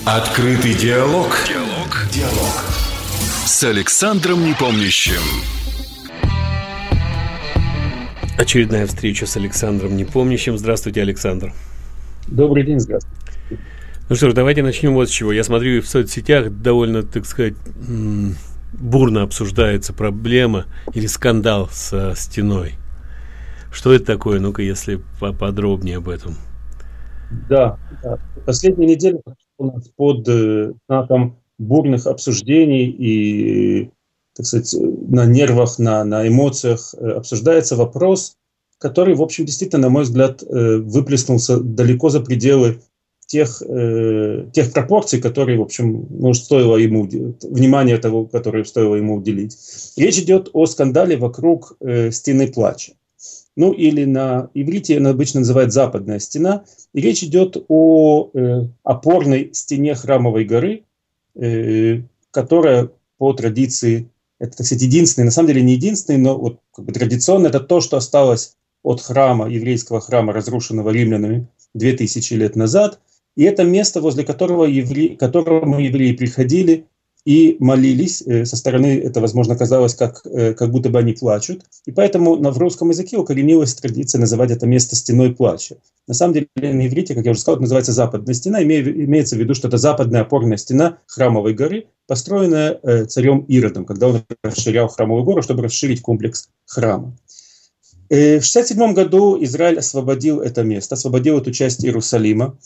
Открытый диалог. Диалог. С Александром Непомнящим. Очередная встреча с Александром Непомнящим. Здравствуйте, Александр. Добрый день, здравствуйте. Ну что ж, давайте начнем вот с чего. Я смотрю, в соцсетях довольно, так сказать, бурно обсуждается проблема или скандал со стеной. Что это такое? Ну-ка, если поподробнее об этом. Да. Последняя неделя у нас под знаком бурных обсуждений и, так сказать, на нервах, на эмоциях обсуждается вопрос, который, в общем, действительно, на мой взгляд, выплеснулся далеко за пределы тех пропорций, которые, в общем, стоило ему внимания того, которое стоило ему уделить. Речь идет о скандале вокруг стены плача. Ну, или на иврите она обычно называют западная стена. И речь идет о опорной стене Храмовой горы, которая по традиции, это, так сказать, единственный, на самом деле не единственный, но вот как бы традиционно это то, что осталось от храма, еврейского храма, разрушенного римлянами 2000 лет назад. И это место, возле которому евреи приходили и молились. Со стороны это, возможно, казалось, как будто бы они плачут. И поэтому в русском языке укоренилась традиция называть это место стеной плача. На самом деле на иврите, как я уже сказал, это называется западная стена. Имеется в виду, что это западная опорная стена Храмовой горы, построенная царем Иродом, когда он расширял Храмовую гору, чтобы расширить комплекс храма. В 1967 году Израиль освободил это место, освободил эту часть Иерусалима.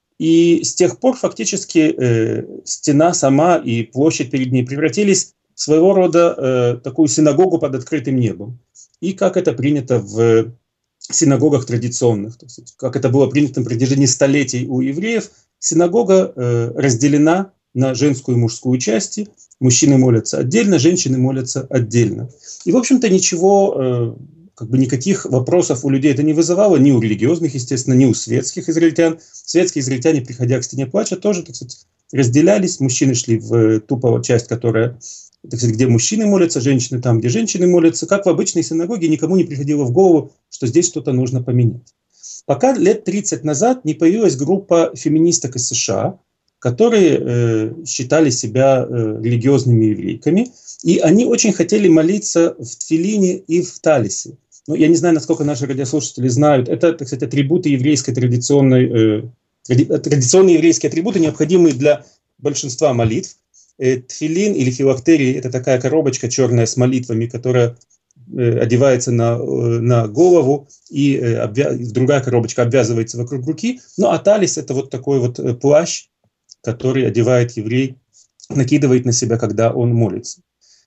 И с тех пор фактически стена сама и площадь перед ней превратились в своего рода такую синагогу под открытым небом. И как это принято в синагогах традиционных, то есть, как это было принято на протяжении столетий у евреев, синагога разделена на женскую и мужскую части. Мужчины молятся отдельно, женщины молятся отдельно. И, в общем-то, ничего... никаких вопросов у людей это не вызывало, ни у религиозных, естественно, ни у светских израильтян. Светские израильтяне, приходя к стене плача, тоже, так сказать, разделялись. Мужчины шли в ту часть, которая, так сказать, где мужчины молятся, женщины там, где женщины молятся. Как в обычной синагоге, никому не приходило в голову, что здесь что-то нужно поменять. Пока лет 30 назад не появилась группа феминисток из США, которые считали себя религиозными еврейками, и они очень хотели молиться в тфилине и в талисе. Ну, я не знаю, насколько наши радиослушатели знают, это, так сказать, атрибуты еврейской традиционные еврейские атрибуты, необходимые для большинства молитв. Тфилин или филактерий – это такая коробочка черная с молитвами, которая одевается на голову, и другая коробочка обвязывается вокруг руки. Ну, а талис – это вот такой вот плащ, который одевает еврей, накидывает на себя, когда он молится.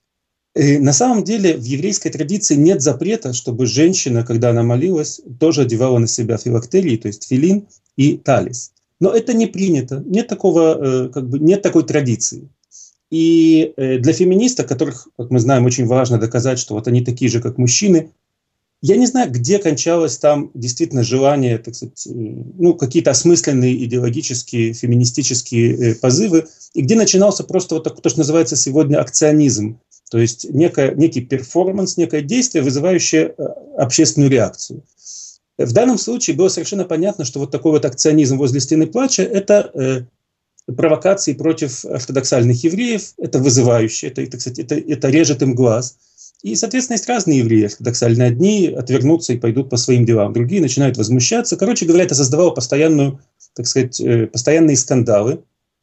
И на самом деле в еврейской традиции нет запрета, чтобы женщина, когда она молилась, тоже одевала на себя филактерии, то есть тфилин и талис. Но это не принято, нет такой традиции. И для феминисток, которых, как мы знаем, очень важно доказать, что вот они такие же, как мужчины, я не знаю, где кончалось там действительно желание, так сказать, какие-то осмысленные идеологические, феминистические позывы, и где начинался просто вот то, что называется сегодня акционизм, то есть некий перформанс, некое действие, вызывающее общественную реакцию. В данном случае было совершенно понятно, что вот такой вот акционизм возле стены плача – это провокации против ортодоксальных евреев, это вызывающе, это режет им глаз. И, соответственно, есть разные евреи ортодоксальные. Одни отвернутся и пойдут по своим делам, другие начинают возмущаться. Короче говоря, это создавало постоянные скандалы.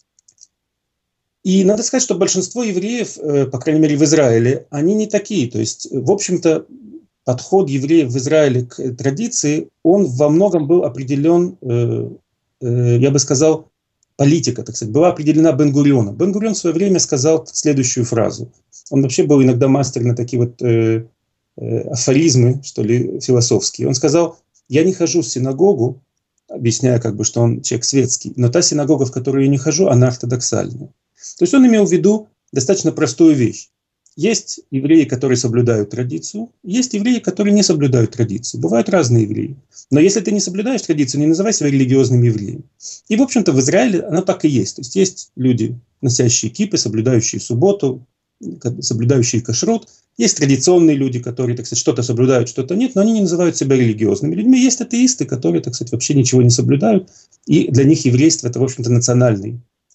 И надо сказать, что большинство евреев, по крайней мере в Израиле, они не такие. То есть, в общем-то, подход евреев в Израиле к традиции, он во многом был определен, я бы сказал, политика, так сказать, была определена Бен-Гурионом. Бен-Гурион в свое время сказал следующую фразу. Он вообще был иногда мастер на такие вот афоризмы, что ли, философские. Он сказал: я не хожу в синагогу, объясняя, что он человек светский, но та синагога, в которую я не хожу, она ортодоксальная. То есть он имел в виду достаточно простую вещь. Есть евреи, которые соблюдают традицию, есть евреи, которые не соблюдают традицию. Бывают разные евреи. Но если ты не соблюдаешь традицию, не называй себя религиозным евреем. И, в общем-то, в Израиле оно так и есть. То есть есть люди, носящие кипы, соблюдающие субботу, соблюдающие кашрут. Есть традиционные люди, которые, так сказать, что-то соблюдают, что-то нет, но они не называют себя религиозными людьми. Есть атеисты, которые, так сказать, вообще ничего не соблюдают. И для них еврейство – это, в общем-то, национальный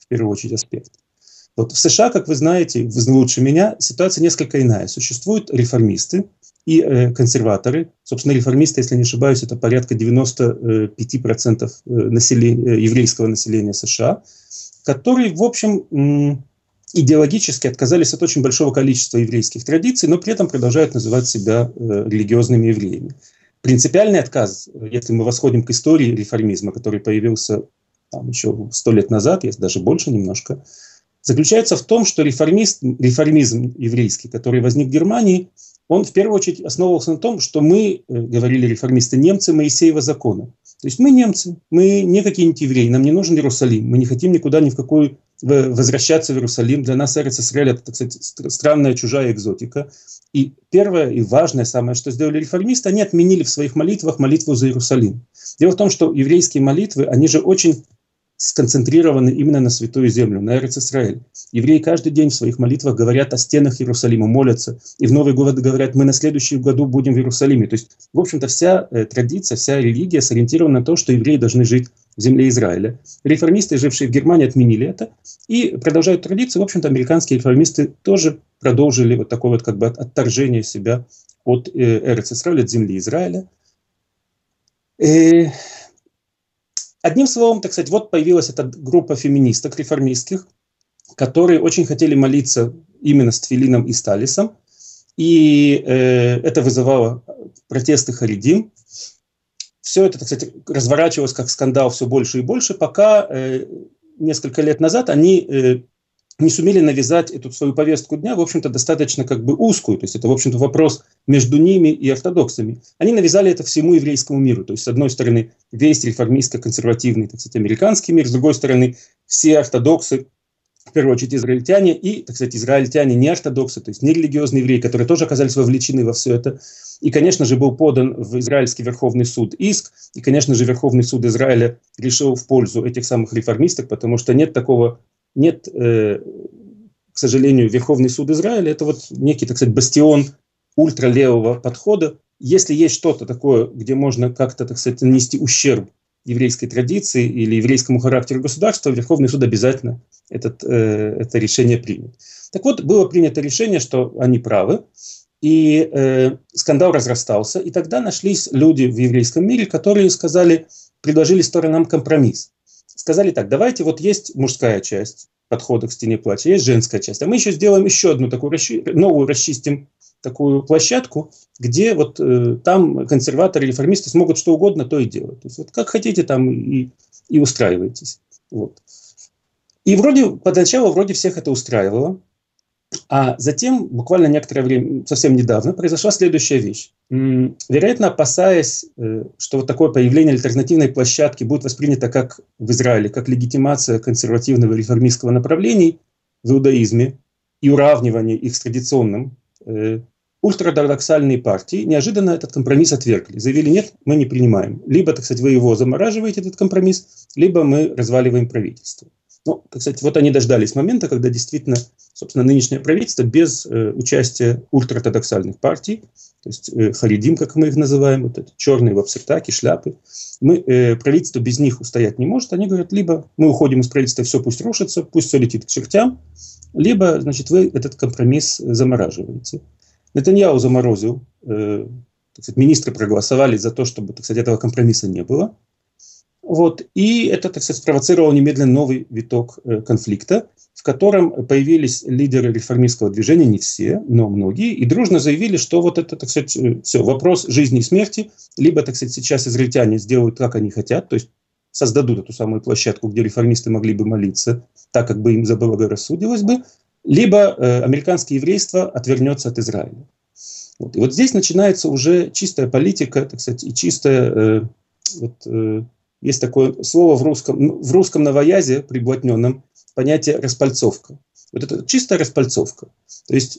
в первую очередь, аспект. Вот в США, как вы знаете, вы лучше меня, ситуация несколько иная. Существуют реформисты и консерваторы. Собственно, реформисты, если не ошибаюсь, это порядка 95% еврейского населения США, которые, в общем, идеологически отказались от очень большого количества еврейских традиций, но при этом продолжают называть себя религиозными евреями. Принципиальный отказ, если мы восходим к истории реформизма, который появился там, еще 100 лет назад, есть даже больше немножко, заключается в том, что реформизм еврейский, который возник в Германии, он в первую очередь основывался на том, что мы, говорили реформисты, немцы Моисеева закона. То есть мы немцы, мы не какие-нибудь евреи, нам не нужен Иерусалим, мы не хотим никуда ни в какую возвращаться в Иерусалим. Для нас Эрец Исраэль — это, так сказать, странная чужая экзотика. И первое и важное самое, что сделали реформисты, они отменили в своих молитвах молитву за Иерусалим. Дело в том, что еврейские молитвы, они же очень сконцентрированы именно на Святую Землю, на Эрец Исраэль. Евреи каждый день в своих молитвах говорят о стенах Иерусалима, молятся. И в Новый год говорят, мы на следующем году будем в Иерусалиме. То есть, в общем-то, вся традиция, вся религия сориентирована на то, что евреи должны жить в земле Израиля. Реформисты, жившие в Германии, отменили это и продолжают традицию. В общем-то, американские реформисты тоже продолжили вот такое вот как бы отторжение себя от Эрец Исраэля, от земли Израиля. Одним словом, так сказать, вот появилась эта группа феминисток реформистских, которые очень хотели молиться именно с тфилином и с талисом. И это вызывало протесты харидим. Все это, так сказать, разворачивалось как скандал все больше и больше, пока несколько лет назад они не сумели навязать эту свою повестку дня, в общем-то, достаточно как бы узкую. То есть это, в общем-то, вопрос между ними и ортодоксами. Они навязали это всему еврейскому миру. То есть, с одной стороны, весь реформистско-консервативный, так сказать, американский мир, с другой стороны, все ортодоксы, в первую очередь израильтяне, и, так сказать, израильтяне не ортодоксы, то есть не религиозные евреи, которые тоже оказались вовлечены во все это. И, конечно же, был подан в израильский Верховный суд иск, и, конечно же, Верховный суд Израиля решил в пользу этих самых реформисток, потому что к сожалению, Верховный суд Израиля — это вот некий, так сказать, бастион ультралевого подхода. Если есть что-то такое, где можно как-то, так сказать, нанести ущерб еврейской традиции или еврейскому характеру государства, Верховный суд обязательно это решение примет. Так вот, было принято решение, что они правы, и скандал разрастался, и тогда нашлись люди в еврейском мире, которые предложили сторонам компромисс. Сказали так: давайте, вот есть мужская часть подхода к стене плача, есть женская часть, а мы еще сделаем еще одну такую новую, расчистим такую площадку, где вот там консерваторы, реформисты смогут что угодно то и делать. То есть вот как хотите там и устраивайтесь. Вот. И поначалу вроде всех это устраивало, а затем, буквально некоторое время, совсем недавно, произошла следующая вещь. Вероятно, опасаясь, что вот такое появление альтернативной площадки будет воспринято как в Израиле, как легитимация консервативного реформистского направлений в иудаизме и уравнивание их с традиционным, ультраортодоксальные партии неожиданно этот компромисс отвергли. Заявили: нет, мы не принимаем. Либо, так сказать, вы его замораживаете, этот компромисс, либо мы разваливаем правительство. Ну, так сказать, вот они дождались момента, когда действительно, собственно, нынешнее правительство без участия ультраортодоксальных партий, то есть харидим, как мы их называем, вот эти черные вапсертаки, шляпы, правительство без них устоять не может. Они говорят: либо мы уходим из правительства, все пусть рушится, пусть все летит к чертям, либо, значит, вы этот компромисс замораживаете. Нетаньяху заморозил, так сказать, министры проголосовали за то, чтобы, так сказать, этого компромисса не было. Вот. И это, так сказать, спровоцировало немедленно новый виток конфликта, в котором появились лидеры реформистского движения, не все, но многие, и дружно заявили, что вот это, так сказать, все, вопрос жизни и смерти, либо, так сказать, сейчас израильтяне сделают, как они хотят, то есть создадут эту самую площадку, где реформисты могли бы молиться, так, как бы им заблагорассудилось бы, либо американское еврейство отвернется от Израиля. Вот. И вот здесь начинается уже чистая политика, так сказать, и чистая... Есть такое слово в русском новоязе, приблотненном, понятие распальцовка. Вот это чистая распальцовка. То есть,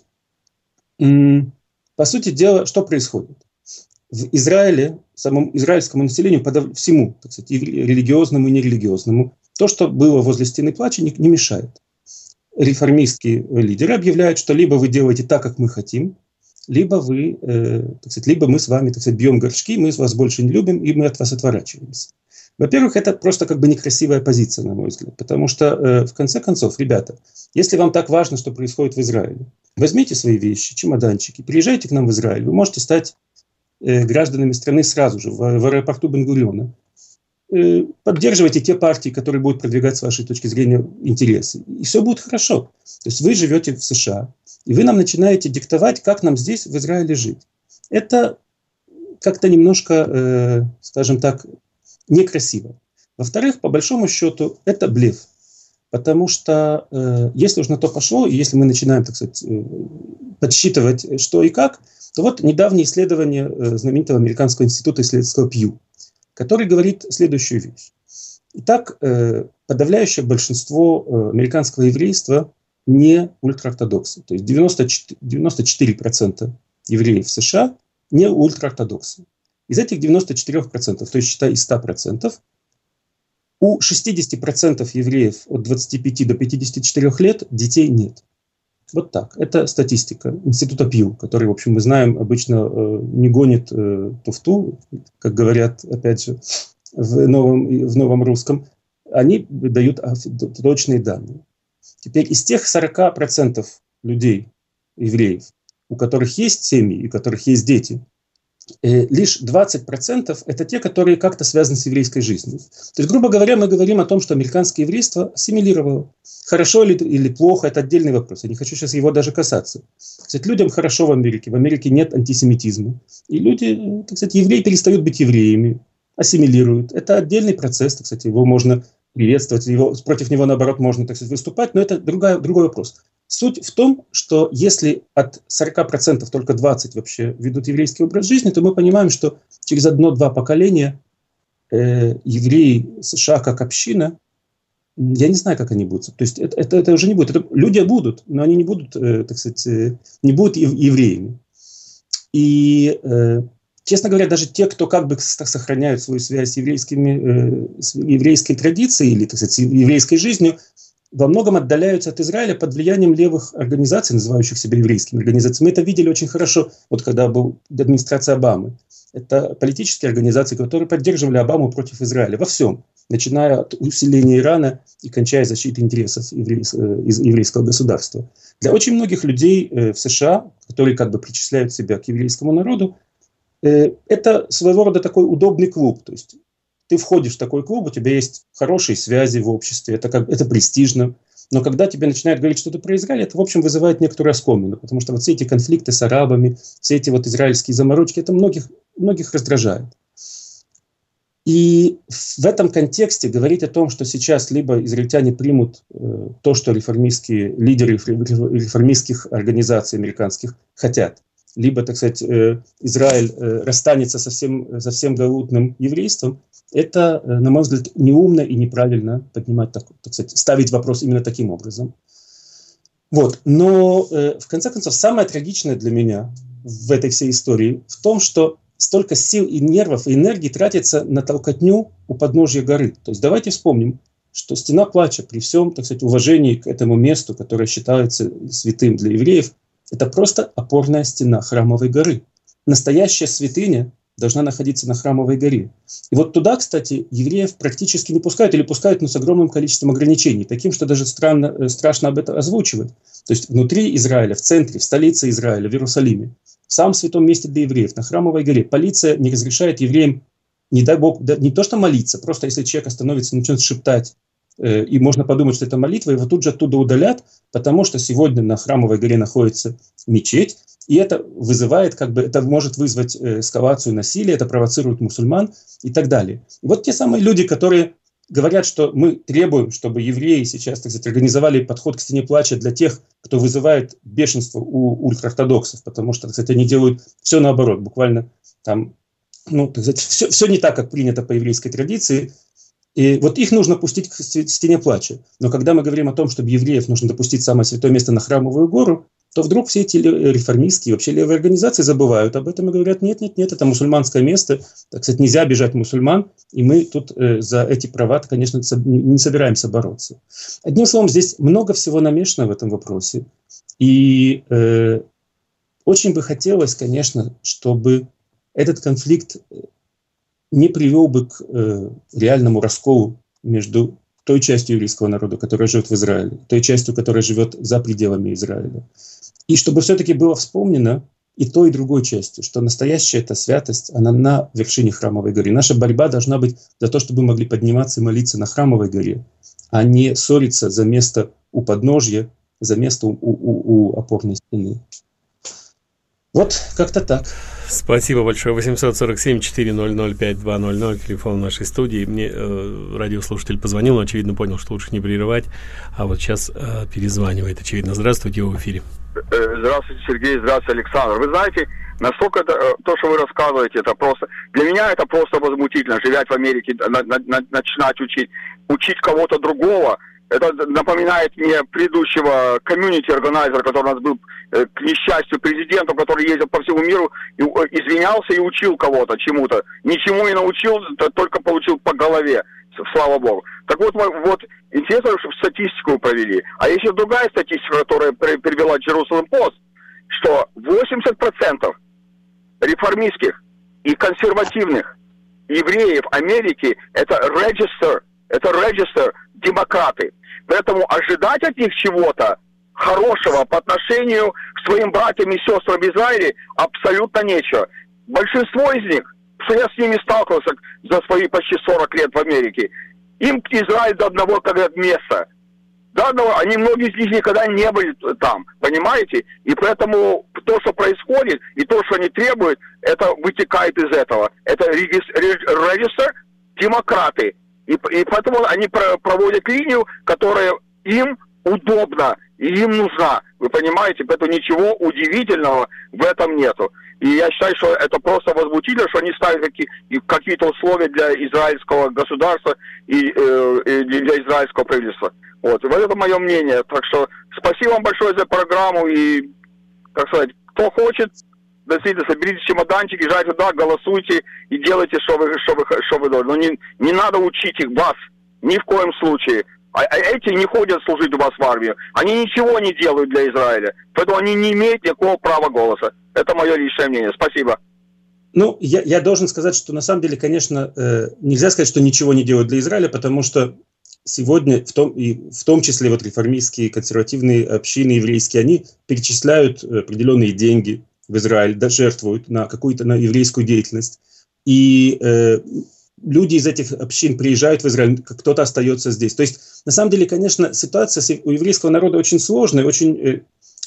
по сути дела, что происходит? В Израиле, самому израильскому населению, всему, так сказать, и религиозному, и нерелигиозному, то, что было возле стены плача, не мешает. Реформистские лидеры объявляют, что либо вы делаете так, как мы хотим, либо либо мы с вами, так сказать, бьем горшки, мы вас больше не любим, и мы от вас отворачиваемся. Во-первых, это просто как бы некрасивая позиция, на мой взгляд. Потому что, в конце концов, ребята, если вам так важно, что происходит в Израиле, возьмите свои вещи, чемоданчики, приезжайте к нам в Израиль. Вы можете стать гражданами страны сразу же, в аэропорту Бен-Гуриона. Поддерживайте те партии, которые будут продвигать с вашей точки зрения интересы. И все будет хорошо. То есть вы живете в США, и вы нам начинаете диктовать, как нам здесь, в Израиле, жить. Это как-то немножко, скажем так, некрасиво. Во-вторых, по большому счету, это блеф. Потому что если уж на то пошло, и если мы начинаем, так сказать, подсчитывать, что и как, то вот недавнее исследование знаменитого американского института исследовательского Пью, который говорит следующую вещь. Итак, подавляющее большинство американского еврейства не ультраортодоксы. То есть 94% евреев в США не ультраортодоксы. Из этих 94%, то есть считай из 100%, у 60% евреев от 25 до 54 лет детей нет. Вот так. Это статистика Института Пью, который, в общем, мы знаем, обычно не гонит туфту, как говорят, опять же, в новом русском. Они дают точные данные. Теперь из тех 40% людей, евреев, у которых есть семьи и у которых есть дети, лишь 20% это те, которые как-то связаны с еврейской жизнью. То есть, грубо говоря, мы говорим о том, что американское еврейство ассимилировало. Хорошо или плохо, это отдельный вопрос. Я не хочу сейчас его даже касаться. Кстати, людям хорошо в Америке. В Америке нет антисемитизма. И люди, так сказать, евреи перестают быть евреями, ассимилируют. Это отдельный процесс, так сказать, его можно приветствовать, против него, наоборот, можно, так сказать, выступать, но это другой вопрос. Суть в том, что если от 40% только 20% вообще ведут еврейский образ жизни, то мы понимаем, что через 1-2 поколения евреи США как община, я не знаю, как они будут. То есть это уже не будет. Люди будут, но они не будут, так сказать, не будут евреями. И, честно говоря, даже те, кто как бы сохраняют свою связь с еврейской традицией или, так сказать, с еврейской жизнью, во многом отдаляются от Израиля под влиянием левых организаций, называющих себя еврейскими организациями. Мы это видели очень хорошо, вот когда была администрация Обамы. Это политические организации, которые поддерживали Обаму против Израиля во всем, начиная от усиления Ирана и кончая защитой интересов еврейского государства. Для очень многих людей в США, которые как бы причисляют себя к еврейскому народу, это своего рода такой удобный клуб. То есть ты входишь в такой клуб, у тебя есть хорошие связи в обществе, это престижно. Но когда тебе начинают говорить что-то про Израиль, это, в общем, вызывает некоторую оскомину, потому что вот все эти конфликты с арабами, все эти вот израильские заморочки, это многих раздражает. И в этом контексте говорить о том, что сейчас либо израильтяне примут то, что реформистские лидеры реформистских организаций американских хотят, либо, так сказать, Израиль расстанется со всем галутным еврейством, это, на мой взгляд, неумно и неправильно поднимать, так сказать, ставить вопрос именно таким образом. Вот. Но, в конце концов, самое трагичное для меня в этой всей истории в том, что столько сил и нервов и энергии тратится на толкотню у подножья горы. То есть давайте вспомним, что Стена Плача, при всем, так сказать, уважении к этому месту, которое считается святым для евреев, это просто опорная стена Храмовой горы. Настоящая святыня должна находиться на Храмовой горе. И вот туда, кстати, евреев практически не пускают, или пускают, но с огромным количеством ограничений, таким, что даже страшно об этом озвучивать. То есть внутри Израиля, в центре, в столице Израиля, в Иерусалиме, в самом святом месте для евреев, на Храмовой горе, полиция не разрешает евреям, не дай Бог, не то что молиться, просто если человек остановится и начнет шептать, и можно подумать, что это молитва, его тут же оттуда удалят, потому что сегодня на Храмовой горе находится мечеть, и это вызывает, как бы, это может вызвать эскалацию насилия, это провоцирует мусульман и так далее. И вот те самые люди, которые говорят, что мы требуем, чтобы евреи сейчас, так сказать, организовали подход к Стене Плача для тех, кто вызывает бешенство у ультраортодоксов, потому что, так сказать, они делают все наоборот, буквально там, ну, так сказать, все не так, как принято по еврейской традиции. И вот их нужно пустить к Стене Плача. Но когда мы говорим о том, чтобы евреев нужно допустить в самое святое место на Храмовую гору, то вдруг все эти реформистские, вообще левые организации забывают об этом и говорят, нет, это мусульманское место, так сказать, нельзя обижать мусульман, и мы тут за эти права, конечно, не собираемся бороться. Одним словом, здесь много всего намешано в этом вопросе, и очень бы хотелось, конечно, чтобы этот конфликт не привел бы к реальному расколу между той частью еврейского народа, которая живет в Израиле, той частью, которая живет за пределами Израиля. И чтобы все-таки было вспомнено и той, и другой частью, что настоящая эта святость, она на вершине Храмовой горы. Наша борьба должна быть за то, чтобы мы могли подниматься и молиться на Храмовой горе, а не ссориться за место у подножья, за место у опорной стены. Вот как-то так. Спасибо большое. 847-400-5200, телефон нашей студии. Мне радиослушатель позвонил, но, очевидно, понял, что лучше не прерывать. А вот сейчас перезванивает, очевидно. Здравствуйте, вы в эфире. Здравствуйте, Сергей. Здравствуйте, Александр. Вы знаете, насколько то, что вы рассказываете, это просто... Для меня это просто возмутительно. Живя в Америке, начинать учить кого-то другого. Это напоминает мне предыдущего комьюнити-органайзера, который у нас был, к несчастью, президентом, который ездил по всему миру, и извинялся и учил кого-то чему-то. Ничему не научил, только получил по голове, слава богу. Так вот, интересно, чтобы статистику провели. А еще другая статистика, которая привела Jerusalem Post, что 80% реформистских и консервативных евреев Америки это register демократы. Поэтому ожидать от них чего-то хорошего по отношению к своим братьям и сестрам в Израиле абсолютно нечего. Большинство из них, что я с ними сталкивался за свои почти 40 лет в Америке, им Израиль до одного места. До одного, многие из них никогда не были там, понимаете? И поэтому то, что происходит, и то, что они требуют, это вытекает из этого. Это регистр демократы. И поэтому они проводят линию, которая им удобна и им нужна. Вы понимаете? Поэтому ничего удивительного в этом нету. И я считаю, что это просто возмутительно, что они ставят какие-то условия для израильского государства и для израильского правительства. Вот. И вот это мое мнение. Так что спасибо вам большое за программу. И, так сказать, кто хочет, действительно, соберите чемоданчик, езжайте туда, голосуйте и делайте, что вы должны. Но не надо учить их, вас, ни в коем случае. А эти не ходят служить у вас в армию. Они ничего не делают для Израиля. Поэтому они не имеют никакого права голоса. Это мое личное мнение. Спасибо. Ну, я должен сказать, что на самом деле, конечно, нельзя сказать, что ничего не делают для Израиля, потому что сегодня, в том числе вот реформистские, консервативные общины еврейские, они перечисляют определенные деньги в Израиль, жертвуют на еврейскую деятельность. И люди из этих общин приезжают в Израиль, кто-то остается здесь. То есть, на самом деле, конечно, ситуация у еврейского народа очень сложная, очень,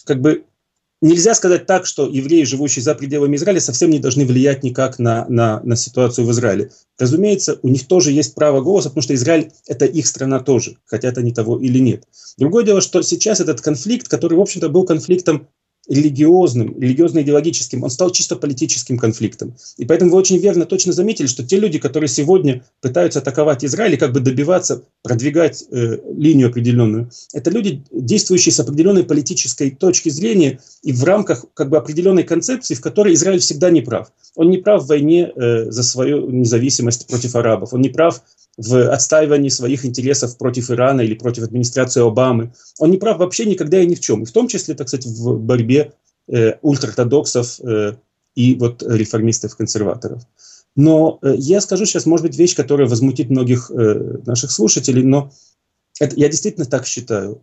нельзя сказать так, что евреи, живущие за пределами Израиля, совсем не должны влиять никак на ситуацию в Израиле. Разумеется, у них тоже есть право голоса, потому что Израиль – это их страна тоже, хотят они того или нет. Другое дело, что сейчас этот конфликт, который, в общем-то, был конфликтом религиозно-идеологическим, он стал чисто политическим конфликтом. И поэтому вы очень верно, точно заметили, что те люди, которые сегодня пытаются атаковать Израиль и как бы добиваться, продвигать линию определенную, это люди, действующие с определенной политической точки зрения и в рамках как бы определенной концепции, в которой Израиль всегда не прав. Он не прав в войне за свою независимость против арабов, он не прав в отстаивании своих интересов против Ирана или против администрации Обамы. Он не прав вообще никогда и ни в чем. И в том числе, так сказать, в борьбе ультраортодоксов и вот реформистов-консерваторов. Но я скажу сейчас, может быть, вещь, которая возмутит многих наших слушателей, но я действительно так считаю.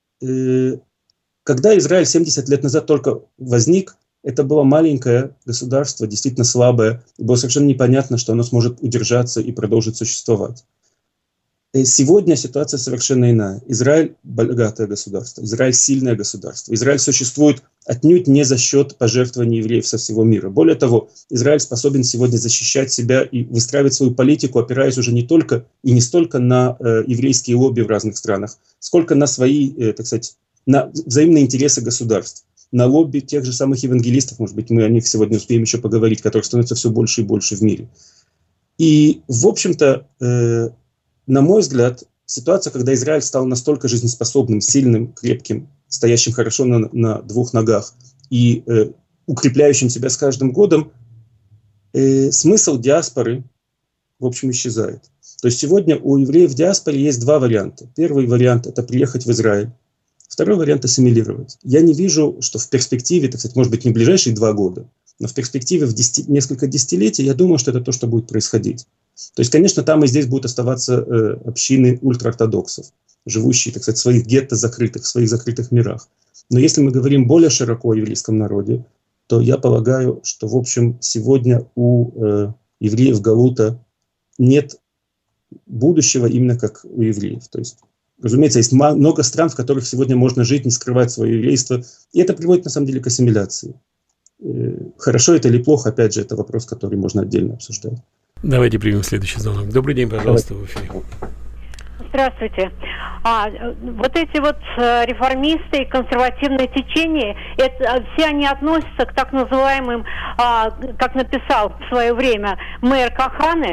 Когда Израиль 70 лет назад только возник, это было маленькое государство, действительно слабое. И было совершенно непонятно, что оно сможет удержаться и продолжить существовать. И сегодня ситуация совершенно иная. Израиль – богатое государство. Израиль – сильное государство. Израиль существует отнюдь не за счет пожертвований евреев со всего мира. Более того, Израиль способен сегодня защищать себя и выстраивать свою политику, опираясь уже не только и не столько на еврейские лобби в разных странах, сколько на свои, так сказать, на взаимные интересы государств. На лобби тех же самых евангелистов, может быть, мы о них сегодня успеем еще поговорить, которых становится все больше и больше в мире. И, в общем-то, на мой взгляд, ситуация, когда Израиль стал настолько жизнеспособным, сильным, крепким, стоящим хорошо на двух ногах и укрепляющим себя с каждым годом, смысл диаспоры, в общем, исчезает. То есть сегодня у евреев в диаспоре есть два варианта. Первый вариант – это приехать в Израиль. Второй вариант – ассимилировать. Я не вижу, что в перспективе, так сказать, может быть, не в ближайшие 2 года, но в перспективе в несколько десятилетий я думаю, что это то, что будет происходить. То есть, конечно, там и здесь будут оставаться общины ультраортодоксов, живущие, так сказать, в своих гетто закрытых, в своих закрытых мирах. Но если мы говорим более широко о еврейском народе, то я полагаю, что, в общем, сегодня у евреев галута нет будущего именно как у евреев. То есть, разумеется, есть много стран, в которых сегодня можно жить, не скрывать свое еврейство, и это приводит, на самом деле, к ассимиляции. Хорошо это или плохо, опять же, это вопрос, который можно отдельно обсуждать. Давайте примем следующий звонок. Добрый день, пожалуйста, в эфире. Здравствуйте. Вот эти вот реформисты и консервативные течения, все они относятся к так называемым, как написал в свое время мэр Каханы,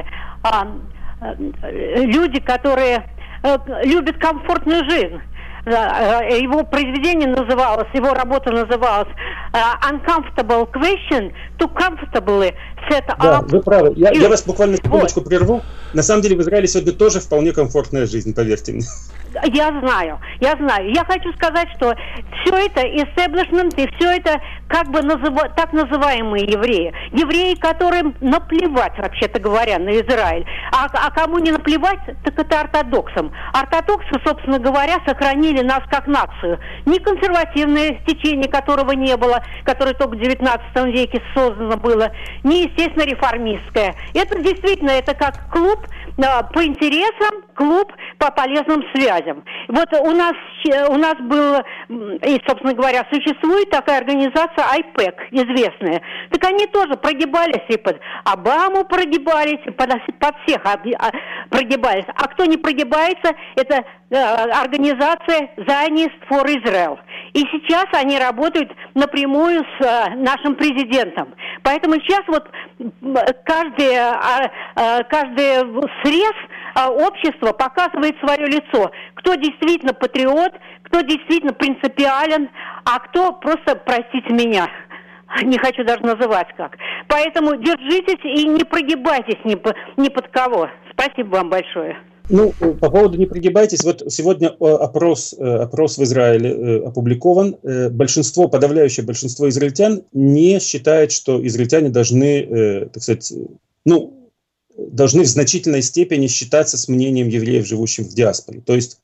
люди, которые любят комфортную жизнь. Его произведение называлось, его работа называлась Uncomfortable Question to Comfortably Set Up. Да, вы правы. Я вас буквально секундочку прерву. На самом деле в Израиле сегодня тоже вполне комфортная жизнь, поверьте мне. Я знаю. Я хочу сказать, что все это establishment и все это как бы так называемые евреи. Евреи, которым наплевать, вообще-то говоря, на Израиль. А кому не наплевать, так это ортодоксам. Ортодоксы, собственно говоря, сохранили нас как нацию. Не консервативное течение, которого не было, которое только в 19 веке создано было, не, естественно, реформистское. Это действительно, это как клуб по интересам, клуб по полезным связям. Вот у нас был, и, собственно говоря, существует такая организация IPEC, известная. Так они тоже прогибались, и под Обаму прогибались, и под всех прогибались. А кто не прогибается, это организация Zionist for Israel. И сейчас они работают напрямую с нашим президентом. Поэтому сейчас вот каждый срез общества показывает свое лицо. Кто действительно патриот, кто действительно принципиален, а кто просто, простите меня, не хочу даже называть как. Поэтому держитесь и не прогибайтесь ни под кого. Спасибо вам большое. Ну, по поводу «не прогибайтесь», вот сегодня опрос в Израиле опубликован. Подавляющее большинство израильтян не считает, что израильтяне должны, так сказать, должны в значительной степени считаться с мнением евреев, живущих в диаспоре. То есть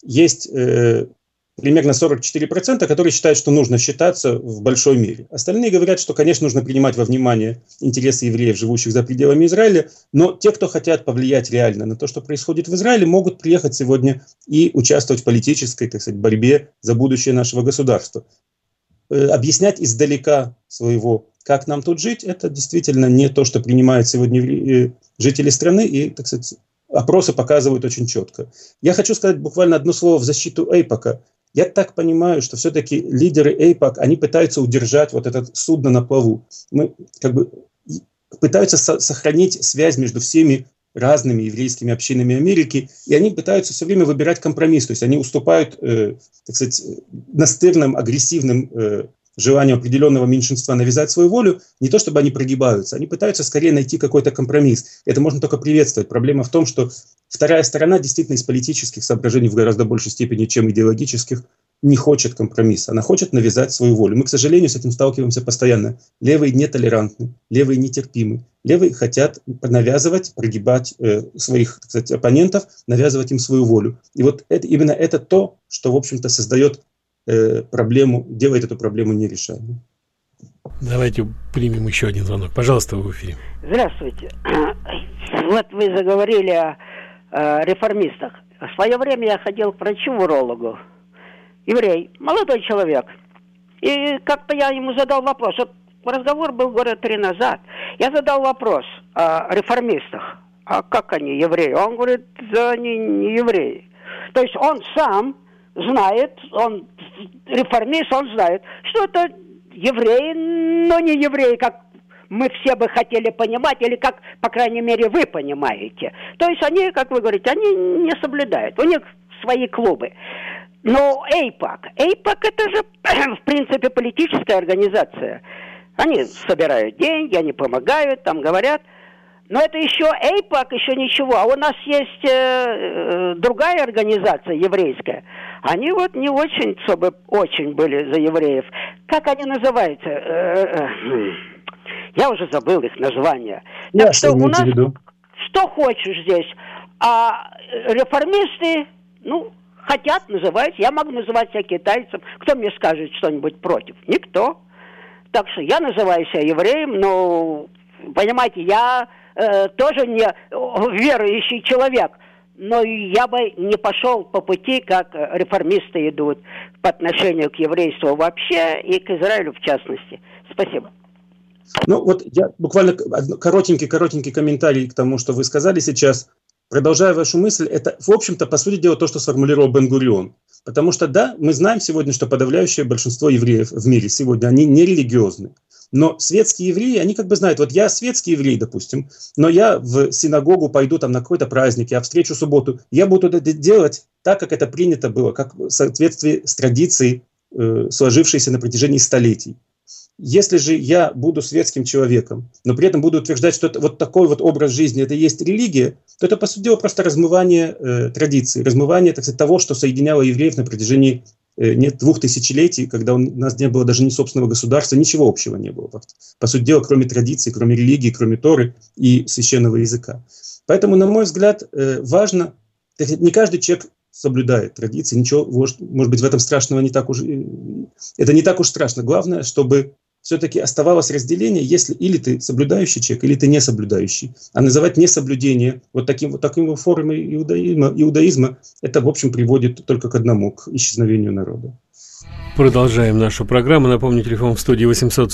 примерно 44%, которые считают, что нужно считаться в большой мере. Остальные говорят, что, конечно, нужно принимать во внимание интересы евреев, живущих за пределами Израиля, но те, кто хотят повлиять реально на то, что происходит в Израиле, могут приехать сегодня и участвовать в политической, так сказать, борьбе за будущее нашего государства. Объяснять издалека как нам тут жить, это действительно не то, что принимают сегодня жители страны, и, так сказать, опросы показывают очень четко. Я хочу сказать буквально одно слово в защиту AIPAC. Я так понимаю, что все-таки лидеры AIPAC, они пытаются удержать вот это судно на плаву. Пытаются сохранить связь между всеми разными еврейскими общинами Америки, и они пытаются все время выбирать компромисс. То есть они уступают, так сказать, настырным, агрессивным желанию определенного меньшинства навязать свою волю, не то чтобы они прогибаются, они пытаются скорее найти какой-то компромисс. Это можно только приветствовать. Проблема в том, что вторая сторона действительно из политических соображений в гораздо большей степени, чем идеологических, не хочет компромисса. Она хочет навязать свою волю. Мы, к сожалению, с этим сталкиваемся постоянно. Левые нетолерантны, левые нетерпимы. Левые хотят навязывать, прогибать своих, так сказать, оппонентов, навязывать им свою волю. И вот именно это то, что, в общем-то, создает проблему, делает эту проблему нерешаемой. Давайте примем еще один звонок. Пожалуйста, в эфире. Здравствуйте. Вот вы заговорили о реформистах. В свое время я ходил к врачу-урологу. Еврей, молодой человек. И как-то я ему задал вопрос. Вот разговор был года 3 назад. Я задал вопрос о реформистах. А как они, евреи? Он говорит, да они не евреи. То есть он сам знает, он реформист, он знает, что это евреи, но не евреи, как мы все бы хотели понимать, или как, по крайней мере, вы понимаете. То есть они, как вы говорите, они не соблюдают, у них свои клубы. Но AIPAC это же, в принципе, политическая организация. Они собирают деньги, они помогают, там говорят. Но это еще AIPAC, еще ничего. А у нас есть другая организация еврейская. Они вот не очень, чтобы очень были за евреев. Как они называются? Я уже забыл их названия. Я Так что у нас в виду. что хочешь здесь. А реформисты, хотят называть. Я могу называть себя китайцем. Кто мне скажет что-нибудь против? Никто. Так что я называю себя евреем, но, понимаете, я тоже не верующий человек. Но я бы не пошел по пути, как реформисты идут по отношению к еврейству вообще и к Израилю в частности. Спасибо. Я буквально коротенький комментарий к тому, что вы сказали сейчас. Продолжая вашу мысль, это, в общем-то, по сути дела, то, что сформулировал Бен-Гурион. Потому что, да, мы знаем сегодня, что подавляющее большинство евреев в мире сегодня, они не религиозны. Но светские евреи, они как бы знают, вот я светский еврей, допустим, но я в синагогу пойду там на какой-то праздник, я встречу субботу, я буду это делать так, как это принято было, как в соответствии с традицией, сложившейся на протяжении столетий. Если же я буду светским человеком, но при этом буду утверждать, что это вот такой вот образ жизни, это и есть религия, то это, по сути дела, просто размывание традиций, размывание, так сказать, того, что соединяло евреев на протяжении 2000 летий, когда у нас не было даже ни собственного государства, ничего общего не было. По сути дела, кроме традиций, кроме религии, кроме Торы и священного языка. Поэтому, на мой взгляд, важно, так сказать, не каждый человек соблюдает традиции, ничего, может быть, в этом страшного не так уж, это не так уж страшно. Главное, чтобы все-таки оставалось разделение, если или ты соблюдающий человек, или ты не соблюдающий. А называть несоблюдение вот таким формой иудаизма, это, в общем, приводит только к одному, к исчезновению народа. Продолжаем нашу программу. Напомню, телефон в студии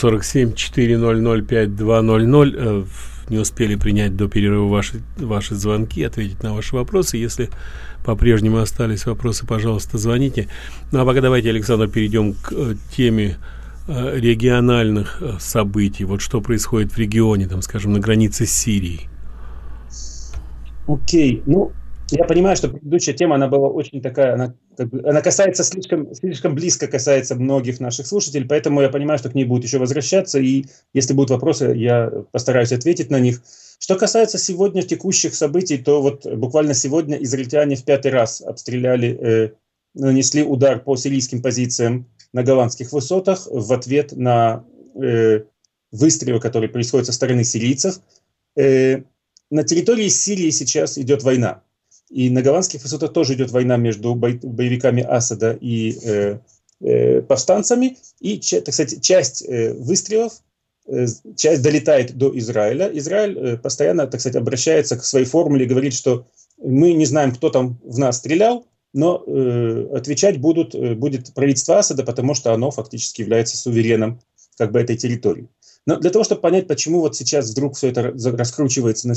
847-400-5200. Не успели принять до перерыва ваши звонки, ответить на ваши вопросы. Если по-прежнему остались вопросы, пожалуйста, звоните. Ну а пока давайте, Александр, перейдем к теме региональных событий. Вот что происходит в регионе, там, скажем, на границе с Сирией. Окей. Я понимаю, что предыдущая тема, она была очень такая, она касается слишком близко касается многих наших слушателей, поэтому я понимаю, что к ней будут еще возвращаться, и если будут вопросы, я постараюсь ответить на них. Что касается сегодня текущих событий, то вот буквально сегодня израильтяне в 5-й раз нанесли удар по сирийским позициям на голландских высотах в ответ на выстрелы, которые происходят со стороны сирийцев. На территории Сирии сейчас идет война. И на голландских высотах тоже идет война между боевиками Асада и повстанцами. И, так сказать, часть выстрелов, часть долетает до Израиля. Израиль постоянно, так сказать, обращается к своей формуле и говорит, что мы не знаем, кто там в нас стрелял, но отвечать будет правительство Асада, потому что оно фактически является сувереном этой территории. Но для того, чтобы понять, почему вот сейчас вдруг все это раскручивается на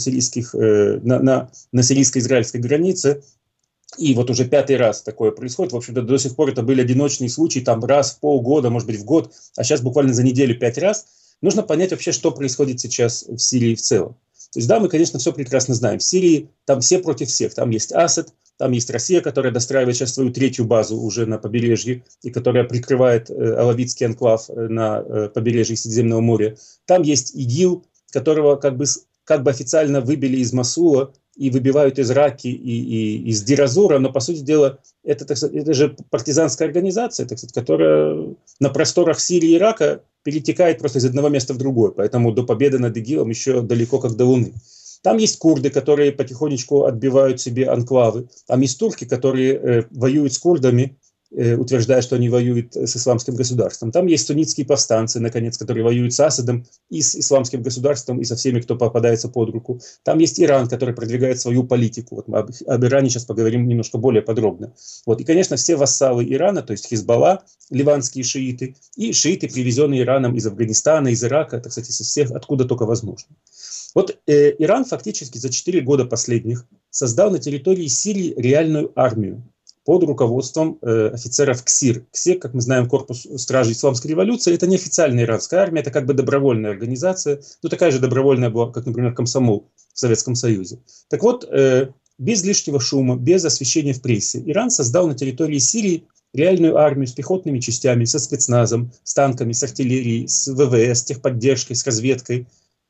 сирийско-израильской границе, и вот уже 5-й раз такое происходит, в общем-то, до сих пор это были одиночные случаи, там раз в полгода, может быть, в год, а сейчас буквально за неделю 5 раз, нужно понять вообще, что происходит сейчас в Сирии в целом. То есть, да, мы, конечно, все прекрасно знаем. В Сирии там все против всех. Там есть Асад, там есть Россия, которая достраивает сейчас свою 3-ю базу уже на побережье, и которая прикрывает алавитский анклав на побережье Средиземного моря. Там есть ИГИЛ, которого как бы официально выбили из Мосула и выбивают из Раки и из Дир-Азура, но, по сути дела, это же партизанская организация, так сказать, которая на просторах Сирии и Ирака перетекает просто из одного места в другое, поэтому до победы над ИГИЛом еще далеко, как до Луны. Там есть курды, которые потихонечку отбивают себе анклавы, там есть турки, которые воюют с курдами, утверждая, что они воюют с исламским государством. Там есть суннитские повстанцы, наконец, которые воюют с Асадом и с исламским государством, и со всеми, кто попадается под руку. Там есть Иран, который продвигает свою политику. Вот мы об Иране сейчас поговорим немножко более подробно. Вот. И, конечно, все вассалы Ирана, то есть Хизбалла, ливанские шииты, и шииты, привезенные Ираном из Афганистана, из Ирака, так сказать, из всех, откуда только возможно. Вот Иран фактически за 4 года последних создал на территории Сирии реальную армию под руководством офицеров КСИР. КСИР, как мы знаем, корпус стражей исламской революции, это не официальная иранская армия, это как бы добровольная организация, такая же добровольная была, как, например, комсомол в Советском Союзе. Так вот, без лишнего шума, без освещения в прессе, Иран создал на территории Сирии реальную армию с пехотными частями, со спецназом, с танками, с артиллерией, с ВВС, с техподдержкой, с разведкой.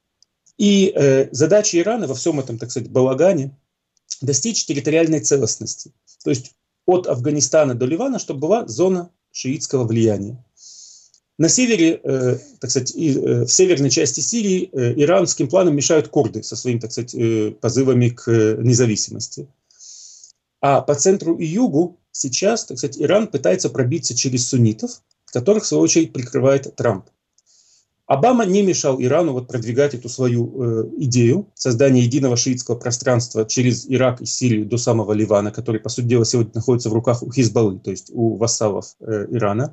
И задача Ирана во всем этом, так сказать, балагане достичь территориальной целостности. То есть от Афганистана до Ливана, чтобы была зона шиитского влияния. На севере, так сказать, в северной части Сирии иранским планам мешают курды со своими, так сказать, позывами к независимости. А по центру и югу сейчас, так сказать, Иран пытается пробиться через суннитов, которых, в свою очередь, прикрывает Трамп. Обама не мешал Ирану продвигать эту свою идею создания единого шиитского пространства через Ирак и Сирию до самого Ливана, который, по сути дела, сегодня находится в руках у Хизбаллы, то есть у вассалов Ирана.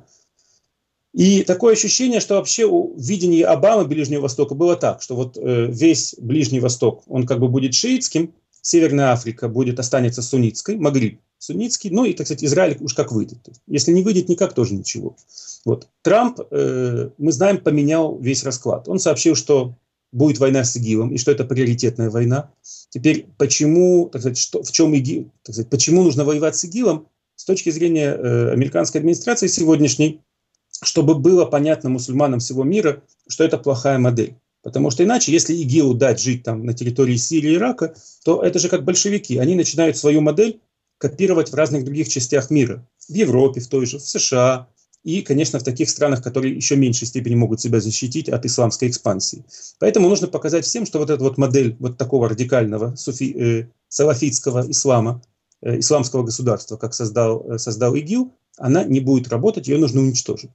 И такое ощущение, что вообще в видении Обамы Ближнего Востока было так, что весь Ближний Восток, он как бы будет шиитским, Северная Африка останется суннитской, Магриб суннитский, ну и, так сказать, Израиль уж как выйдет. Если не выйдет никак, тоже ничего. Трамп, мы знаем, поменял весь расклад. Он сообщил, что будет война с ИГИЛом, и что это приоритетная война. Теперь, почему, так сказать, в чем ИГИЛ, так сказать, почему нужно воевать с ИГИЛом, с точки зрения американской администрации сегодняшней, чтобы было понятно мусульманам всего мира, что это плохая модель. Потому что иначе, если ИГИЛу дать жить там на территории Сирии и Ирака, то это же как большевики. Они начинают свою модель копировать в разных других частях мира. В Европе, в той же, в США. И, конечно, в таких странах, которые еще в меньшей степени могут себя защитить от исламской экспансии. Поэтому нужно показать всем, что эта модель такого радикального салафитского ислама, исламского государства, как создал ИГИЛ, она не будет работать, ее нужно уничтожить.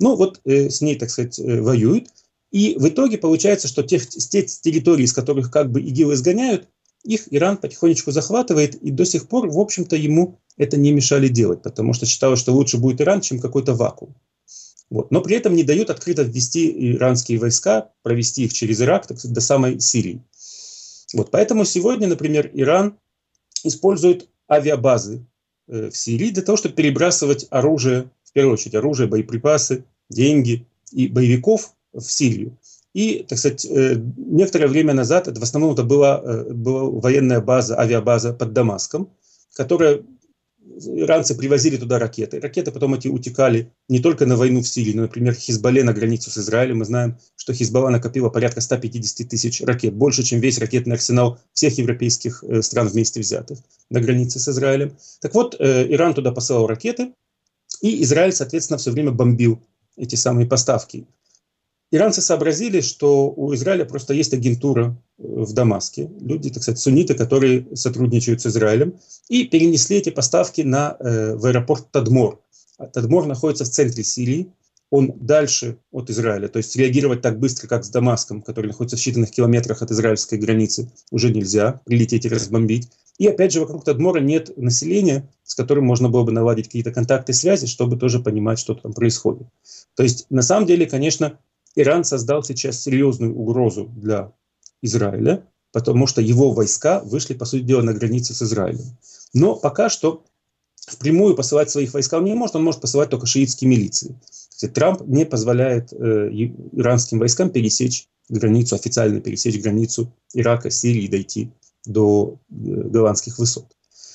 С ней, так сказать, воюют. И в итоге получается, что те территории, из которых как бы ИГИЛ изгоняют, их Иран потихонечку захватывает, и до сих пор, в общем-то, ему это не мешали делать, потому что считалось, что лучше будет Иран, чем какой-то вакуум. Но при этом не дают открыто ввести иранские войска, провести их через Ирак, так сказать, до самой Сирии. Поэтому сегодня, например, Иран использует авиабазы в Сирии для того, чтобы перебрасывать оружие, в первую очередь оружие, боеприпасы, деньги и боевиков в Сирию. И, так сказать, некоторое время назад, в основном это была военная база, авиабаза под Дамаском, которая иранцы привозили туда ракеты. Ракеты потом эти утекали не только на войну в Сирии, но, например, Хизбалле на границу с Израилем. Мы знаем, что Хизбалла накопила порядка 150 тысяч ракет, больше, чем весь ракетный арсенал всех европейских стран вместе взятых на границе с Израилем. Так вот, Иран туда посылал ракеты, и Израиль, соответственно, все время бомбил эти самые поставки. Иранцы сообразили, что у Израиля просто есть агентура в Дамаске, люди, так сказать, сунниты, которые сотрудничают с Израилем, и перенесли эти поставки в аэропорт Тадмор. Тадмор находится в центре Сирии, он дальше от Израиля, то есть реагировать так быстро, как с Дамаском, который находится в считанных километрах от израильской границы, уже нельзя, прилететь и разбомбить. И опять же, вокруг Тадмора нет населения, с которым можно было бы наладить какие-то контакты и связи, чтобы тоже понимать, что там происходит. То есть, на самом деле, конечно, Иран создал сейчас серьезную угрозу для Израиля, потому что его войска вышли, по сути дела, на границе с Израилем. Но пока что впрямую посылать своих войска он не может, он может посылать только шиитские милиции. Трамп не позволяет иранским войскам пересечь границу, официально пересечь границу Ирака, Сирии, дойти до Голландских высот.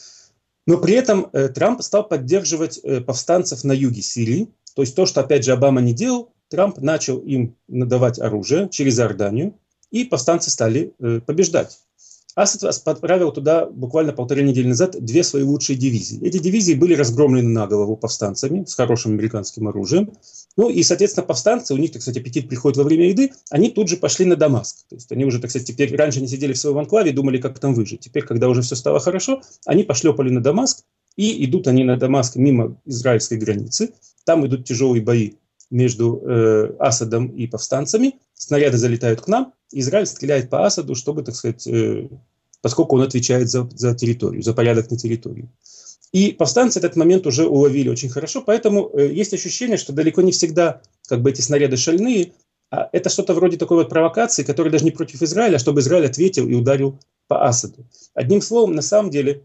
Но при этом Трамп стал поддерживать повстанцев на юге Сирии. То есть то, что, опять же, Обама не делал, Трамп начал им надавать оружие через Иорданию, и повстанцы стали побеждать. Асад отправил туда буквально 1,5 недели назад 2 свои лучшие дивизии. Эти дивизии были разгромлены на голову повстанцами с хорошим американским оружием. И, соответственно, повстанцы, у них, так сказать, аппетит приходит во время еды, они тут же пошли на Дамаск. То есть они уже, так сказать, теперь раньше не сидели в своем анклаве и думали, как там выжить. Теперь, когда уже все стало хорошо, они пошлепали на Дамаск, и идут они на Дамаск мимо израильской границы. Там идут тяжелые бои между Асадом и повстанцами, снаряды залетают к нам, Израиль стреляет по Асаду, чтобы, так сказать, поскольку он отвечает за территорию, за порядок на территории. И повстанцы этот момент уже уловили очень хорошо, поэтому есть ощущение, что далеко не всегда как бы эти снаряды шальные, а это что-то вроде такой провокации, которая даже не против Израиля, а чтобы Израиль ответил и ударил по Асаду. Одним словом, на самом деле,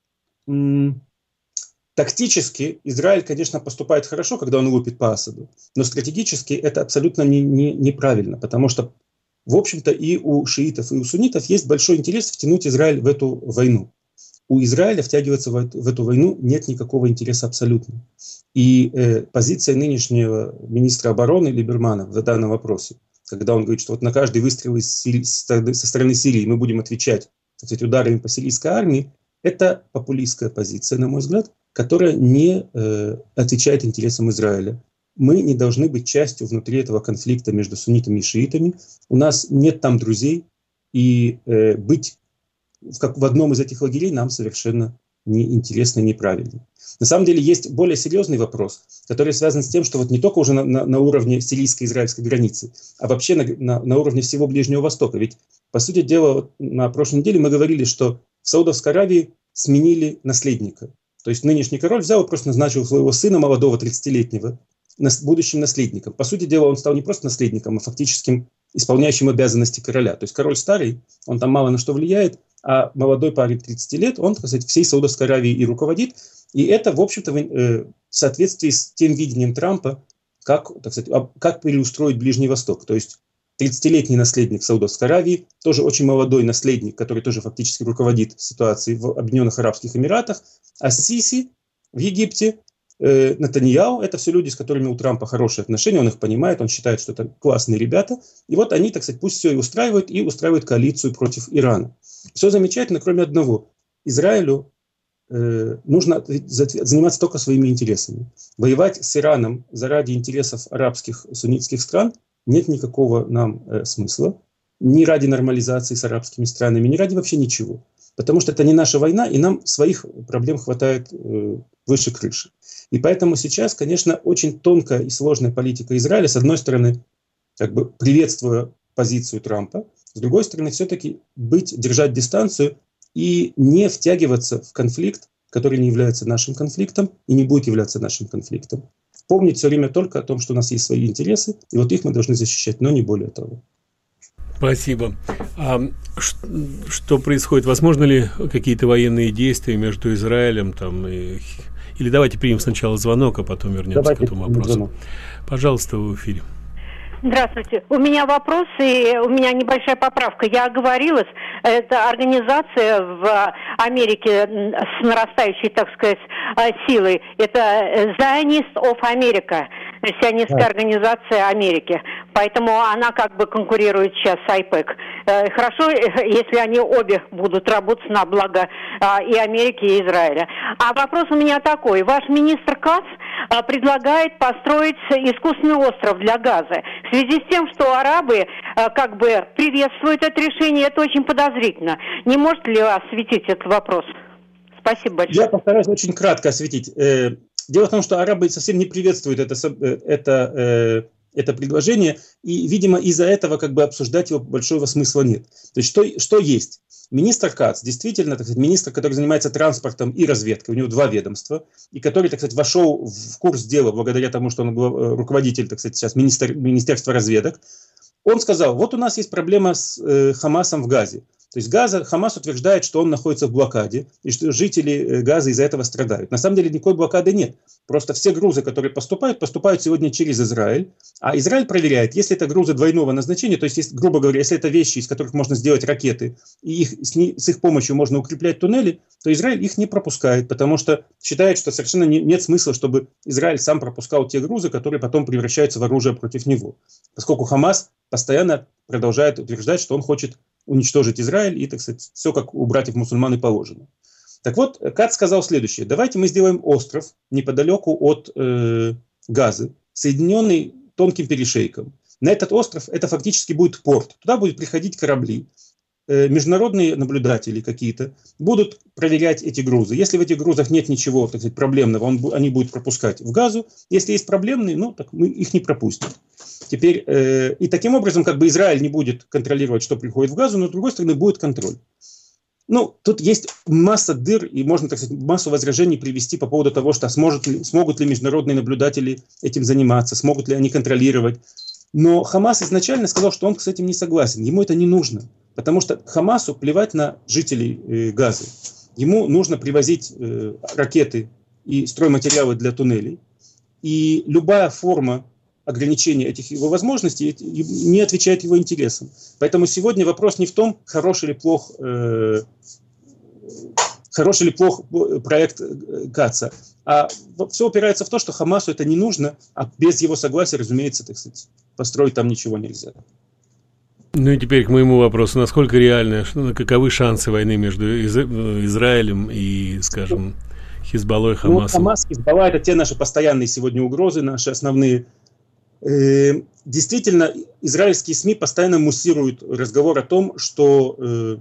тактически Израиль, конечно, поступает хорошо, когда он лупит по Асаду, но стратегически это абсолютно неправильно, потому что, в общем-то, и у шиитов, и у суннитов есть большой интерес втянуть Израиль в эту войну. У Израиля втягиваться в эту войну нет никакого интереса абсолютно. И позиция нынешнего министра обороны Либермана в данном вопросе, когда он говорит, что на каждый выстрел со стороны Сирии мы будем отвечать, так сказать, ударами по сирийской армии, это популистская позиция, на мой взгляд, которая не отвечает интересам Израиля. мы не должны быть частью внутри этого конфликта между суннитами и шиитами. У нас нет там друзей, и быть в одном из этих лагерей нам совершенно неинтересно и неправильно. На самом деле есть более серьезный вопрос, который связан с тем, что вот не только уже на уровне сирийско-израильской границы, а вообще на уровне всего Ближнего Востока. Ведь, по сути дела, вот на прошлой неделе мы говорили, что в Саудовской Аравии сменили наследника. То есть нынешний король взял и просто назначил своего сына, молодого 30-летнего, будущим наследником. По сути дела, он стал не просто наследником, а фактическим исполняющим обязанности короля. То есть король старый, он там мало на что влияет, а молодой парень 30 лет, он, так сказать, всей Саудовской Аравией и руководит. И это, в общем-то, в соответствии с тем видением Трампа, как, так сказать, как переустроить Ближний Восток. То есть 30-летний наследник Саудовской Аравии, тоже очень молодой наследник, который тоже фактически руководит ситуацией в Объединенных Арабских Эмиратах, а Сиси в Египте, Нетаньяху, это все люди, с которыми у Трампа хорошие отношения, он их понимает, он считает, что это классные ребята. И вот они, так сказать, пусть все и устраивают коалицию против Ирана. Все замечательно, кроме одного. Израилю нужно заниматься только своими интересами. Воевать с Ираном заради интересов арабских суннитских стран нет никакого нам смысла. Ни ради нормализации с арабскими странами, ни ради вообще ничего. Потому что это не наша война, и нам своих проблем хватает выше крыши. И поэтому сейчас, конечно, очень тонкая и сложная политика Израиля, с одной стороны, как бы приветствуя позицию Трампа, с другой стороны, все-таки держать дистанцию и не втягиваться в конфликт, который не является нашим конфликтом и не будет являться нашим конфликтом. Помнить все время только о том, что у нас есть свои интересы, и вот их мы должны защищать, но не более того. Спасибо. А что происходит? Возможно ли какие-то военные действия между Израилем там или давайте примем сначала звонок, а потом вернемся к этому вопросу. Звонок. Пожалуйста, в эфире. Здравствуйте. У меня вопрос, и у меня небольшая поправка. Я оговорилась, это организация в Америке с нарастающей, так сказать, силой. Это Zionist of America, сионистская организация Америки. Поэтому она как бы конкурирует сейчас с IPEC. Хорошо, если они обе будут работать на благо и Америки, и Израиля. А вопрос у меня такой. Ваш министр Кац предлагает построить искусственный остров для Газы. В связи с тем, что арабы как бы приветствуют это решение, это очень подозрительно. Не может ли осветить этот вопрос? Спасибо большое. Я постараюсь очень кратко осветить. Дело в том, что арабы совсем не приветствуют это предложение, и, видимо, из-за этого как бы обсуждать его большого смысла нет. То есть что есть? Министр Кац, действительно, так сказать, министр, который занимается транспортом и разведкой, у него 2 ведомства, и который, так сказать, вошел в курс дела благодаря тому, что он был руководитель, так сказать, сейчас Министерства разведок, он сказал, вот у нас есть проблема с Хамасом в Газе. То есть Хамас утверждает, что он находится в блокаде, и что жители Газа из-за этого страдают. На самом деле никакой блокады нет. Просто все грузы, которые поступают сегодня через Израиль, а Израиль проверяет, если это грузы двойного назначения, то есть, грубо говоря, если это вещи, из которых можно сделать ракеты, и с их помощью можно укреплять туннели, то Израиль их не пропускает, потому что считает, что совершенно нет смысла, чтобы Израиль сам пропускал те грузы, которые потом превращаются в оружие против него. Поскольку Хамас постоянно продолжает утверждать, что он хочет уничтожить Израиль, и, так сказать, все как у братьев-мусульман и положено. Так вот, Кац сказал следующее. Давайте мы сделаем остров неподалеку от Газы, соединенный тонким перешейком. На этот остров это фактически будет порт. Туда будут приходить корабли, международные наблюдатели какие-то будут проверять эти грузы. Если в этих грузах нет ничего, так сказать, проблемного, они будут пропускать в Газу. Если есть проблемные, так мы их не пропустим. Теперь, и таким образом, как бы Израиль не будет контролировать, что приходит в Газу, но с другой стороны будет контроль. Тут есть масса дыр, и можно, так сказать, массу возражений привести по поводу того, что смогут ли международные наблюдатели этим заниматься, смогут ли они контролировать. Но Хамас изначально сказал, что он с этим не согласен, ему это не нужно. Потому что Хамасу плевать на жителей Газы. Ему нужно привозить ракеты и стройматериалы для туннелей. И любая форма ограничения этих его возможностей не отвечает его интересам. Поэтому сегодня вопрос не в том, хороший ли плох проект Каца, а все упирается в то, что Хамасу это не нужно, а без его согласия, разумеется, так сказать, построить там ничего нельзя. И теперь к моему вопросу. Насколько реально, каковы шансы войны между Израилем и, скажем, Хизбаллой, Хамасом? Хамас, Хизбалла – это те наши постоянные сегодня угрозы, наши основные. Действительно, израильские СМИ постоянно муссируют разговор о том, что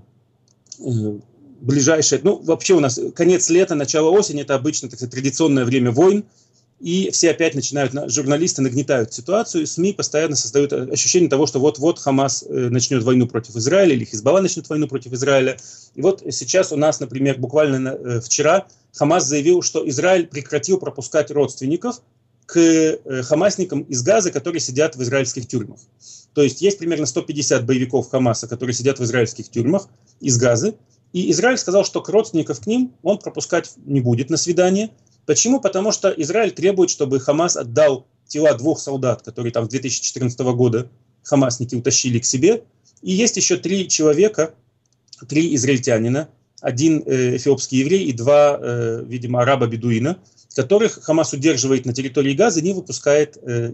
ближайшее, вообще у нас конец лета, начало осени, это обычно, так сказать, традиционное время войн, и все опять начинают, журналисты нагнетают ситуацию, СМИ постоянно создают ощущение того, что вот-вот Хамас начнет войну против Израиля, или Хизбалла начнет войну против Израиля. И вот сейчас у нас, например, буквально вчера Хамас заявил, что Израиль прекратил пропускать родственников к хамасникам из Газы, которые сидят в израильских тюрьмах. То есть есть примерно 150 боевиков Хамаса, которые сидят в израильских тюрьмах из Газы, и Израиль сказал, что родственников к ним он пропускать не будет на свидание. Почему? Потому что Израиль требует, чтобы Хамас отдал тела 2 солдат, которые там с 2014 года хамасники утащили к себе. И есть еще 3 человека, 3 израильтянина, 1 эфиопский еврей и 2, видимо, араба-бедуина, которых Хамас удерживает на территории Газы, не выпускает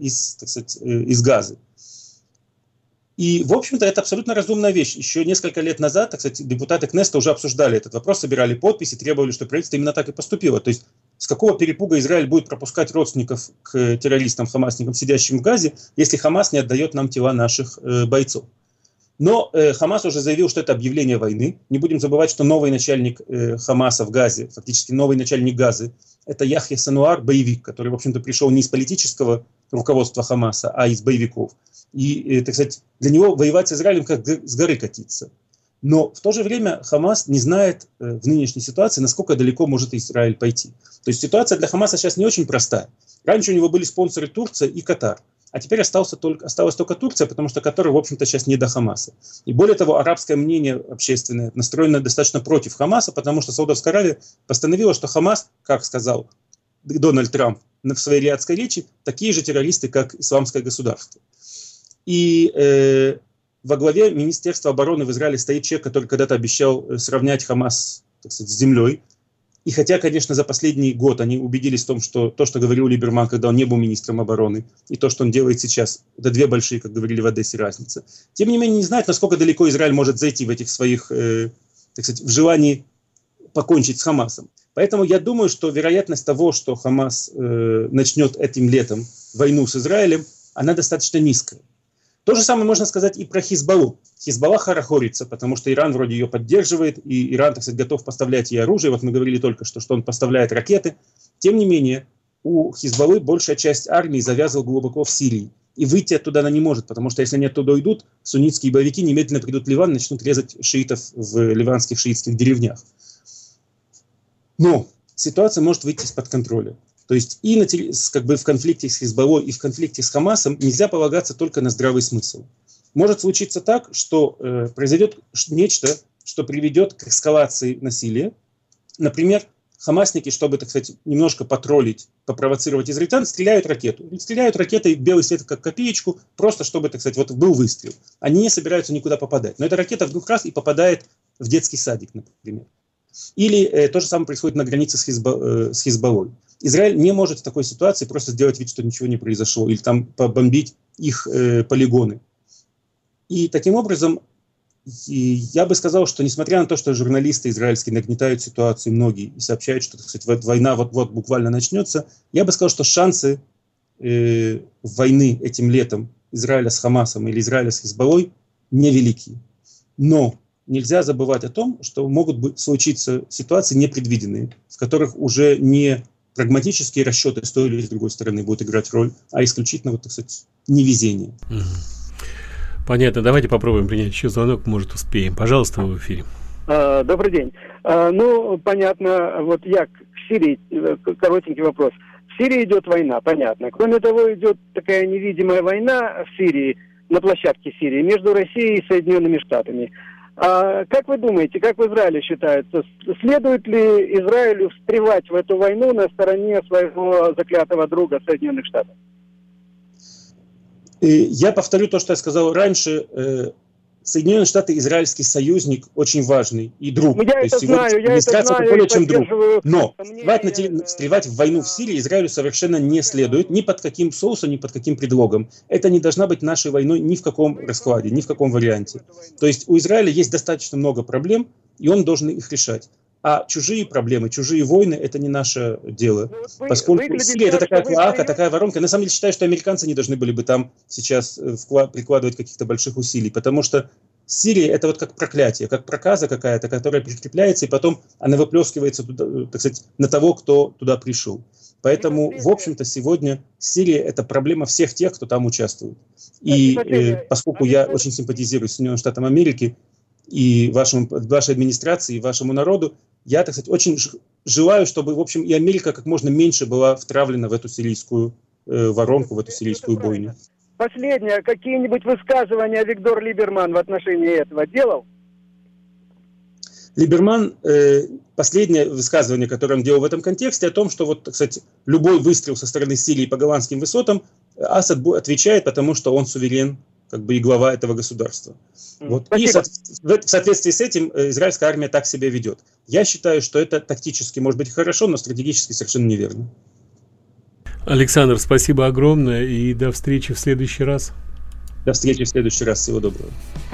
из Газы. И, в общем-то, это абсолютно разумная вещь. Еще несколько лет назад, депутаты Кнессета уже обсуждали этот вопрос, собирали подписи, требовали, чтобы правительство именно так и поступило. То есть, с какого перепуга Израиль будет пропускать родственников к террористам, хамасникам, сидящим в Газе, если Хамас не отдает нам тела наших бойцов. Но Хамас уже заявил, что это объявление войны. Не будем забывать, что новый начальник Хамаса в Газе, фактически новый начальник Газы, это Яхья Синуар, боевик, который, в общем-то, пришел не из политического руководства Хамаса, а из боевиков. И, так сказать, для него воевать с Израилем как с горы катиться. Но в то же время Хамас не знает в нынешней ситуации, насколько далеко может Израиль пойти. То есть ситуация для Хамаса сейчас не очень простая. Раньше у него были спонсоры Турция и Катар. А теперь осталась только Турция, потому что Катар, в общем-то, сейчас не до Хамаса. И более того, арабское мнение общественное настроено достаточно против Хамаса, потому что Саудовская Аравия постановила, что Хамас, как сказал Дональд Трамп в своей риадской речи, такие же террористы, как исламское государство. И во главе Министерства обороны в Израиле стоит человек, который когда-то обещал сравнять Хамас, так сказать, с землей. И хотя, конечно, за последний год они убедились в том, что то, что говорил Либерман, когда он не был министром обороны, и то, что он делает сейчас, это 2 большие, как говорили в Одессе, разницы. Тем не менее, не знают, насколько далеко Израиль может зайти в этих своих, так сказать, в желании покончить с Хамасом. Поэтому я думаю, что вероятность того, что Хамас начнет этим летом войну с Израилем, она достаточно низкая. То же самое можно сказать и про Хизбаллу. Хизбалла хорохорится, потому что Иран вроде ее поддерживает, и Иран, так сказать, готов поставлять ей оружие. Вот мы говорили только что он поставляет ракеты. Тем не менее, у Хизбаллы большая часть армии завязана глубоко в Сирии. И выйти оттуда она не может, потому что если они оттуда уйдут, суннитские боевики немедленно придут в Ливан и начнут резать шиитов в ливанских шиитских деревнях. Но ситуация может выйти из-под контроля. То есть и в конфликте с Хизбаллой, и в конфликте с Хамасом нельзя полагаться только на здравый смысл. Может случиться так, что произойдет нечто, что приведет к эскалации насилия. Например, хамасники, чтобы, так сказать, немножко потроллить, попровоцировать израильтян, стреляют ракету. Стреляют ракетой белый свет как копеечку, просто чтобы, так сказать, вот был выстрел. Они не собираются никуда попадать. Но эта ракета вдруг раз и попадает в детский садик, например. Или то же самое происходит на границе с Хизбаллой. Израиль не может в такой ситуации просто сделать вид, что ничего не произошло, или там побомбить их полигоны. И таким образом, я бы сказал, что несмотря на то, что журналисты израильские нагнетают ситуацию, многие, и сообщают, что, так сказать, война вот-вот буквально начнется, я бы сказал, что шансы войны этим летом Израиля с Хамасом или Израиля с Хизбаллой невелики. Но нельзя забывать о том, что могут случиться ситуации непредвиденные, в которых уже не прагматические расчеты с той или с другой стороны будут играть роль, а исключительно, вот, так сказать, невезение. Понятно. Давайте попробуем принять еще звонок, может, успеем. Пожалуйста, вы в эфире. Добрый день. Понятно, вот я к Сирии, коротенький вопрос. В Сирии идет война, понятно. Кроме того, идет такая невидимая война в Сирии, на площадке Сирии, между Россией и Соединенными Штатами. Как вы думаете, как в Израиле считается, следует ли Израилю встревать в эту войну на стороне своего заклятого друга Соединенных Штатов? Я повторю то, что я сказал раньше. Соединенные Штаты израильский союзник очень важный и друг. Я это знаю, более чем друг. Но встревать в войну в Сирии Израилю совершенно не следует ни под каким соусом, ни под каким предлогом. Это не должна быть нашей войной ни в каком раскладе, ни в каком варианте. То есть у Израиля есть достаточно много проблем, и он должен их решать. А чужие проблемы, чужие войны – это не наше дело. Поскольку Сирия – это такая клоака, такая воронка. Я на самом деле считаю, что американцы не должны были бы там сейчас прикладывать каких-то больших усилий, потому что Сирия – это вот как проклятие, как проказа какая-то, которая прикрепляется, и потом она выплескивается туда, так сказать, на того, кто туда пришел. Поэтому, в общем-то, сегодня Сирия – это проблема всех тех, кто там участвует. И поскольку я очень симпатизирую Соединенным Штатам Америки и вашей администрации, и вашему народу, я, так сказать, очень желаю, чтобы, в общем, и Америка как можно меньше была втравлена в эту сирийскую воронку, в эту сирийскую бойню. Последнее. Какие-нибудь высказывания Виктор Либерман в отношении этого делал? Либерман, последнее высказывание, которое он делал в этом контексте, о том, что, вот, кстати, любой выстрел со стороны Сирии по голландским высотам Асад отвечает, потому что он суверен, как бы, и глава этого государства. Вот. И в соответствии с этим израильская армия так себя ведет. Я считаю, что это тактически может быть хорошо, но стратегически совершенно неверно. Александр, спасибо огромное и до встречи в следующий раз. До встречи в следующий раз. Всего доброго.